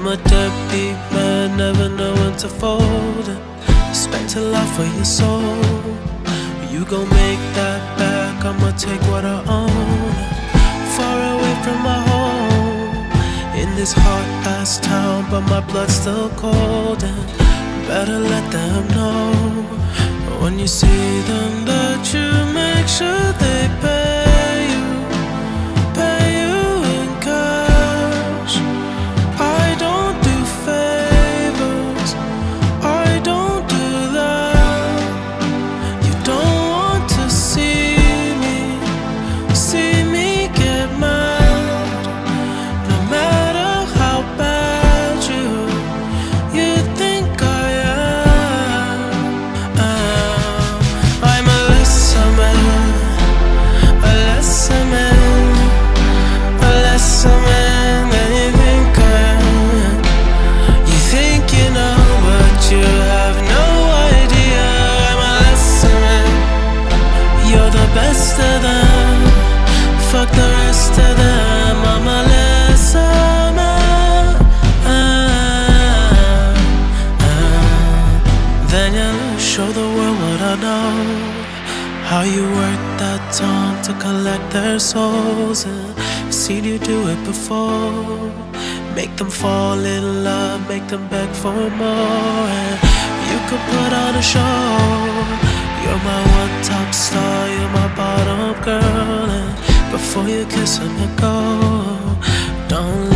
I'm a deadbeat man, never know when to fold it. Expect a lot for your soul. You gon' make that back, I'ma take what I own. Far away from my home, in this hot-ass town, but my blood's still cold. And better let them know, when you see them, that you make sure they pay you in cash. I don't do favors, I don't do that. You don't want to see me get mad. No matter how bad you think I am. I'm a lesser man, than you think I am. You think you know, but you have no idea. I'm a lesser man. You're the best of them, fuck the rest of them. I'm a lesser man. Then you show the world what I know, how you work that tongue to collect their souls. And seen you do it before. Make them fall in love, make them beg for more. And you could put on a show. You're my one top star, you're my bottom girl. And before you kiss and let go, don't